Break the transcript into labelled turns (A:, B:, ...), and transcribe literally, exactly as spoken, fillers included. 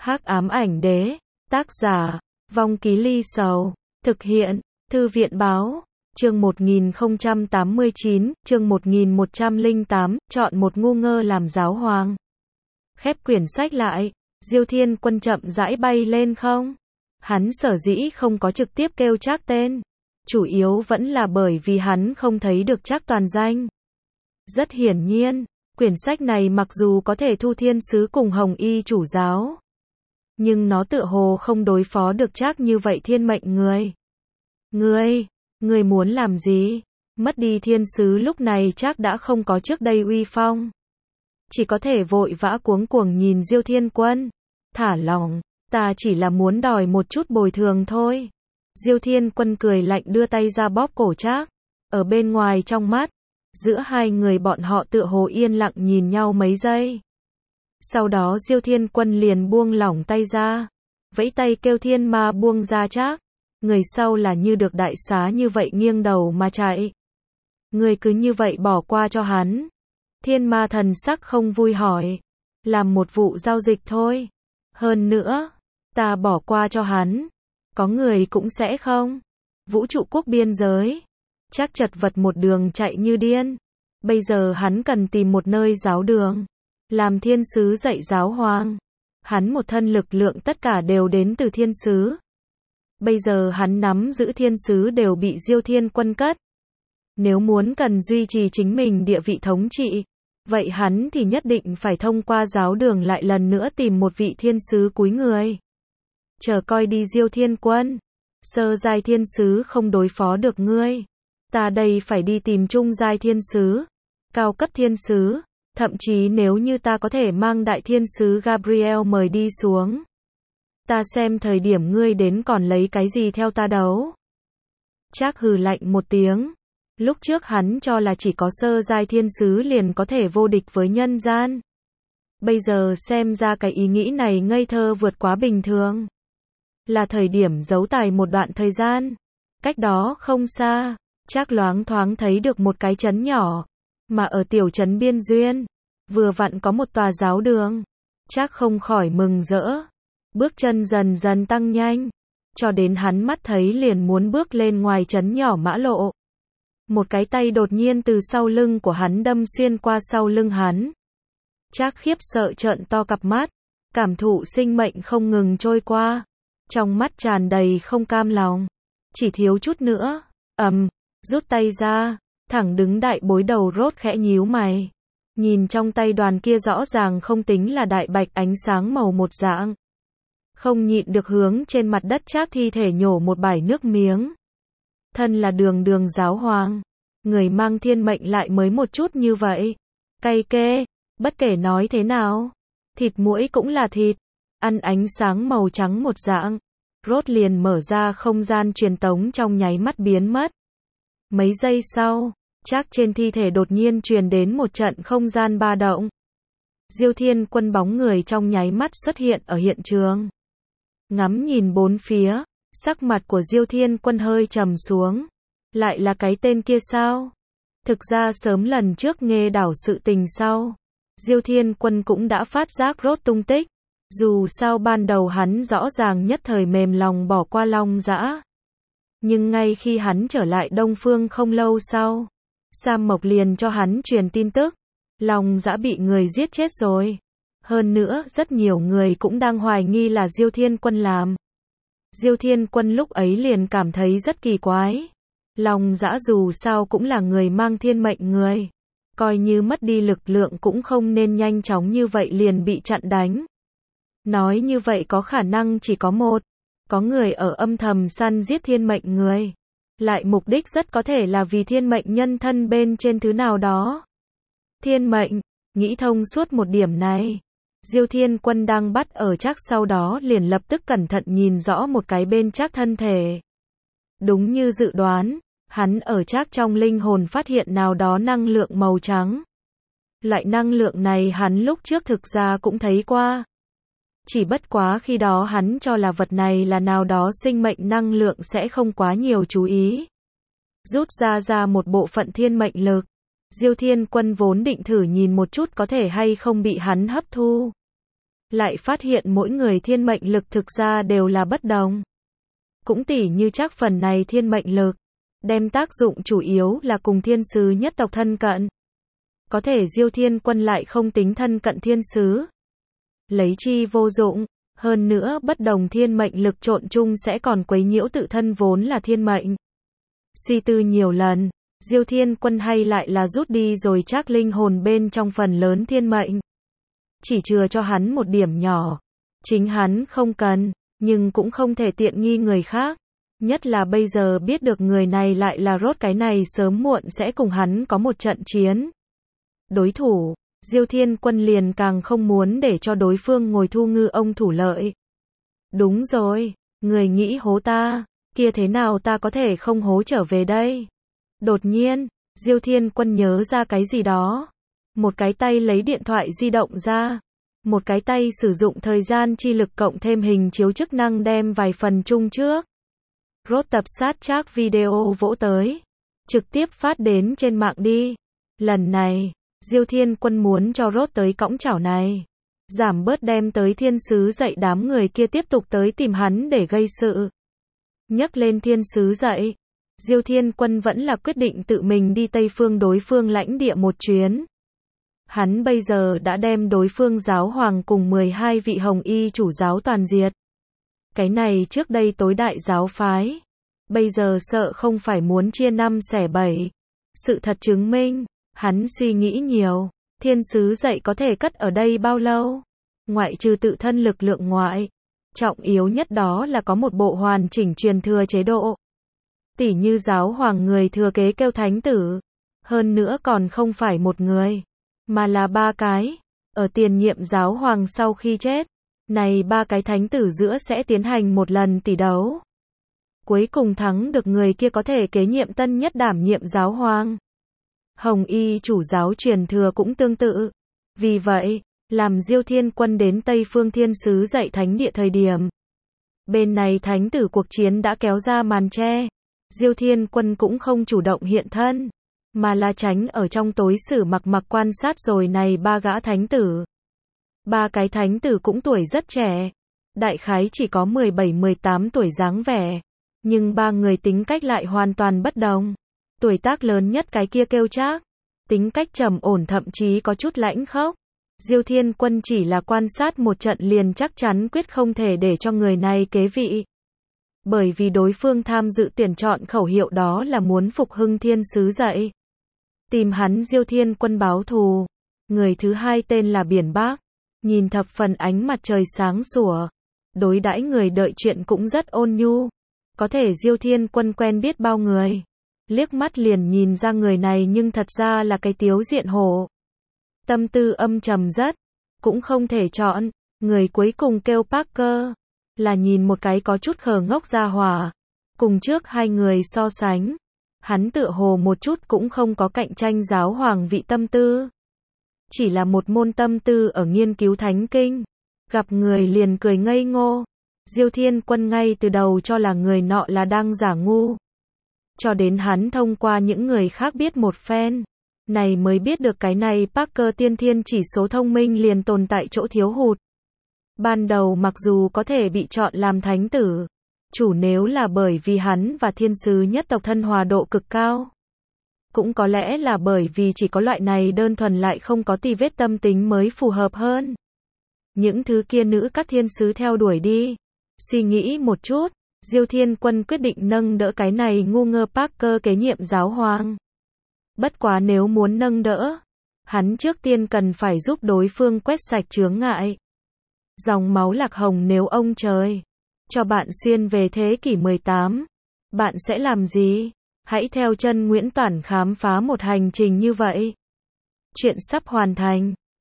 A: Hắc ám ảnh đế, tác giả, Vong Ký Ly Sầu, thực hiện, Thư viện báo, chương một nghìn không trăm tám mươi chín, chương một nghìn một trăm lẻ tám, chọn một ngu ngơ làm giáo hoàng. Khép quyển sách lại, Diêu Thiên Quân chậm rãi bay lên không. Hắn sở dĩ không có trực tiếp kêu Trác tên, chủ yếu vẫn là bởi vì hắn không thấy được Trác toàn danh. Rất hiển nhiên, quyển sách này mặc dù có thể thu thiên sứ cùng Hồng Y chủ giáo, nhưng nó tựa hồ không đối phó được Trác như vậy thiên mệnh người. Ngươi, ngươi muốn làm gì? Mất đi thiên sứ lúc này Trác đã không có trước đây uy phong. Chỉ có thể vội vã cuống cuồng nhìn Diêu Thiên Quân. Thả lỏng, ta chỉ là muốn đòi một chút bồi thường thôi. Diêu Thiên Quân cười lạnh đưa tay ra bóp cổ Trác. Ở bên ngoài trong mắt, giữa hai người bọn họ tựa hồ yên lặng nhìn nhau mấy giây. Sau đó Diêu Thiên Quân liền buông lỏng tay ra, vẫy tay kêu thiên ma buông ra Trác. Người sau là như được đại xá như vậy nghiêng đầu mà chạy. Người cứ như vậy bỏ qua cho hắn. Thiên ma thần sắc không vui hỏi. Làm một vụ giao dịch thôi. Hơn nữa, ta bỏ qua cho hắn. Có người cũng sẽ không. Vũ trụ quốc biên giới. Trác chật vật một đường chạy như điên. Bây giờ hắn cần tìm một nơi giáo đường. Làm thiên sứ dạy giáo hoàng. Hắn một thân lực lượng tất cả đều đến từ thiên sứ. Bây giờ hắn nắm giữ thiên sứ đều bị Diêu Thiên Quân cất. Nếu muốn cần duy trì chính mình địa vị thống trị, vậy hắn thì nhất định phải thông qua giáo đường lại lần nữa tìm một vị thiên sứ cúi người. Chờ coi đi Diêu Thiên Quân. Sơ giai thiên sứ không đối phó được ngươi. Ta đây phải đi tìm trung giai thiên sứ, cao cấp thiên sứ, thậm chí nếu như ta có thể mang đại thiên sứ Gabriel mời đi xuống. Ta xem thời điểm ngươi đến còn lấy cái gì theo ta đấu. Trác hừ lạnh một tiếng. Lúc trước hắn cho là chỉ có sơ giai thiên sứ liền có thể vô địch với nhân gian. Bây giờ xem ra cái ý nghĩ này ngây thơ vượt quá bình thường. Là thời điểm giấu tài một đoạn thời gian. Cách đó không xa, Trác loáng thoáng thấy được một cái trấn nhỏ. Mà ở tiểu trấn biên duyên, vừa vặn có một tòa giáo đường. Trác không khỏi mừng rỡ. Bước chân dần dần tăng nhanh, cho đến hắn mắt thấy liền muốn bước lên ngoài trấn nhỏ mã lộ. Một cái tay đột nhiên từ sau lưng của hắn đâm xuyên qua sau lưng hắn. Trác khiếp sợ trợn to cặp mắt, cảm thụ sinh mệnh không ngừng trôi qua. Trong mắt tràn đầy không cam lòng. Chỉ thiếu chút nữa, ầm, rút tay ra, thẳng đứng đại bối đầu rốt khẽ nhíu mày. Nhìn trong tay đoàn kia rõ ràng không tính là đại bạch ánh sáng màu một dạng. Không nhịn được hướng trên mặt đất Trác thi thể nhổ một bãi nước miếng. Thân là đường đường giáo hoàng, người mang thiên mệnh lại mới một chút như vậy. Cay kê, bất kể nói thế nào, thịt muỗi cũng là thịt, ăn ánh sáng màu trắng một dạng. Rốt liền mở ra không gian truyền tống trong nháy mắt biến mất. Mấy giây sau, Trác trên thi thể đột nhiên truyền đến một trận không gian ba động. Diêu Thiên Quân bóng người trong nháy mắt xuất hiện ở hiện trường. Ngắm nhìn bốn phía, sắc mặt của Diêu Thiên Quân hơi trầm xuống. Lại là cái tên kia sao? Thực ra sớm lần trước nghe đảo sự tình sau, Diêu Thiên Quân cũng đã phát giác Rốt tung tích. Dù sao ban đầu hắn rõ ràng nhất thời mềm lòng bỏ qua Long Dã. Nhưng ngay khi hắn trở lại Đông Phương không lâu sau, Sam Mộc liền cho hắn truyền tin tức. Long Dã bị người giết chết rồi. Hơn nữa, rất nhiều người cũng đang hoài nghi là Diêu Thiên Quân làm. Diêu Thiên Quân lúc ấy liền cảm thấy rất kỳ quái. Long Dã dù sao cũng là người mang thiên mệnh người. Coi như mất đi lực lượng cũng không nên nhanh chóng như vậy liền bị chặn đánh. Nói như vậy có khả năng chỉ có một. Có người ở âm thầm săn giết thiên mệnh người. Lại mục đích rất có thể là vì thiên mệnh nhân thân bên trên thứ nào đó. Thiên mệnh, nghĩ thông suốt một điểm này. Diêu Thiên Quân đang bắt ở Trác sau đó liền lập tức cẩn thận nhìn rõ một cái bên Trác thân thể. Đúng như dự đoán, hắn ở Trác trong linh hồn phát hiện nào đó năng lượng màu trắng. Loại năng lượng này hắn lúc trước thực ra cũng thấy qua. Chỉ bất quá khi đó hắn cho là vật này là nào đó sinh mệnh năng lượng sẽ không quá nhiều chú ý. Rút ra ra một bộ phận thiên mệnh lực. Diêu Thiên Quân vốn định thử nhìn một chút có thể hay không bị hắn hấp thu. lại phát hiện mỗi người thiên mệnh lực thực ra đều là bất đồng. Cũng tỉ như chắc phần này thiên mệnh lực, đem tác dụng chủ yếu là cùng thiên sứ nhất tộc thân cận. Có thể Diêu Thiên Quân lại không tính thân cận thiên sứ. Lấy chi vô dụng, hơn nữa bất đồng thiên mệnh lực trộn chung sẽ còn quấy nhiễu tự thân vốn là thiên mệnh. Suy tư nhiều lần, Diêu Thiên Quân hay lại là rút đi rồi chắc linh hồn bên trong phần lớn thiên mệnh. Chỉ chừa cho hắn một điểm nhỏ. Chính hắn không cần, nhưng cũng không thể tiện nghi người khác. Nhất là bây giờ biết được người này lại là Rốt, cái này sớm muộn sẽ cùng hắn có một trận chiến. Đối thủ, Diêu Thiên Quân liền càng không muốn để cho đối phương ngồi thu ngư ông thủ lợi. Đúng rồi, người nghĩ hố ta, kia thế nào ta có thể không hố trở về đây? Đột nhiên, Diêu Thiên Quân nhớ ra cái gì đó. Một cái tay lấy điện thoại di động ra. Một cái tay sử dụng thời gian chi lực cộng thêm hình chiếu chức năng đem vài phần chung trước. Rốt tập sát chắc video vỗ tới. Trực tiếp phát đến trên mạng đi. Lần này, Diêu Thiên Quân muốn cho Rốt tới cõng chảo này. Giảm bớt đem tới thiên sứ dậy đám người kia tiếp tục tới tìm hắn để gây sự. Nhắc lên thiên sứ dậy. Diêu Thiên Quân vẫn là quyết định tự mình đi Tây Phương đối phương lãnh địa một chuyến. Hắn bây giờ đã đem đối phương giáo hoàng cùng mười hai vị hồng y chủ giáo toàn diệt. Cái này trước đây tối đại giáo phái. Bây giờ sợ không phải muốn chia năm xẻ bảy. Sự thật chứng minh, hắn suy nghĩ nhiều. Thiên sứ dậy có thể cất ở đây bao lâu? Ngoại trừ tự thân lực lượng ngoại. Trọng yếu nhất đó là có một bộ hoàn chỉnh truyền thừa chế độ. Tỉ như giáo hoàng người thừa kế kêu thánh tử. Hơn nữa còn không phải một người, mà là ba cái. Ở tiền nhiệm giáo hoàng sau khi chết, này ba cái thánh tử giữa sẽ tiến hành một lần tỷ đấu. Cuối cùng thắng được người kia có thể kế nhiệm tân nhất đảm nhiệm giáo hoàng. Hồng y chủ giáo truyền thừa cũng tương tự. Vì vậy, làm Diêu Thiên Quân đến Tây Phương Thiên Sứ dạy thánh địa thời điểm. Bên này thánh tử cuộc chiến đã kéo ra màn che. Diêu Thiên Quân cũng không chủ động hiện thân, mà là tránh ở trong tối sử mặc mặc quan sát rồi này ba gã thánh tử. Ba cái thánh tử cũng tuổi rất trẻ, đại khái chỉ có mười bảy mười tám tuổi dáng vẻ, nhưng ba người tính cách lại hoàn toàn bất đồng. Tuổi tác lớn nhất cái kia kêu Trác, tính cách trầm ổn thậm chí có chút lãnh khốc. Diêu Thiên Quân chỉ là quan sát một trận liền chắc chắn quyết không thể để cho người này kế vị. Bởi vì đối phương tham dự tuyển chọn khẩu hiệu đó là muốn phục hưng thiên sứ dậy. Tìm hắn Diêu Thiên Quân báo thù. Người thứ hai tên là Biển Bác. Nhìn thập phần ánh mặt trời sáng sủa. Đối đãi người đợi chuyện cũng rất ôn nhu. Có thể Diêu Thiên Quân quen biết bao người. Liếc mắt liền nhìn ra người này nhưng thật ra là cái tiếu diện hổ. Tâm tư âm trầm rất. Cũng không thể chọn. Người cuối cùng kêu Parker. Là nhìn một cái có chút khờ ngốc ra hỏa. Cùng trước hai người so sánh. Hắn tựa hồ một chút cũng không có cạnh tranh giáo hoàng vị tâm tư. Chỉ là một môn tâm tư ở nghiên cứu thánh kinh. Gặp người liền cười ngây ngô. Diêu Thiên Quân ngay từ đầu cho là người nọ là đang giả ngu. Cho đến hắn thông qua những người khác biết một phen. Này mới biết được cái này Parker tiên thiên chỉ số thông minh liền tồn tại chỗ thiếu hụt. Ban đầu mặc dù có thể bị chọn làm thánh tử, chủ nếu là bởi vì hắn và thiên sứ nhất tộc thân hòa độ cực cao. Cũng có lẽ là bởi vì chỉ có loại này đơn thuần lại không có tì vết tâm tính mới phù hợp hơn. Những thứ kia nữ các thiên sứ theo đuổi đi. Suy nghĩ một chút, Diêu Thiên Quân quyết định nâng đỡ cái này ngu ngơ Parker kế nhiệm giáo hoàng. Bất quá nếu muốn nâng đỡ, hắn trước tiên cần phải giúp đối phương quét sạch chướng ngại. Dòng máu lạc hồng nếu ông trời cho bạn xuyên về thế kỷ mười tám, bạn sẽ làm gì? Hãy theo chân Nguyễn Toản khám phá một hành trình như vậy. Chuyện sắp hoàn thành.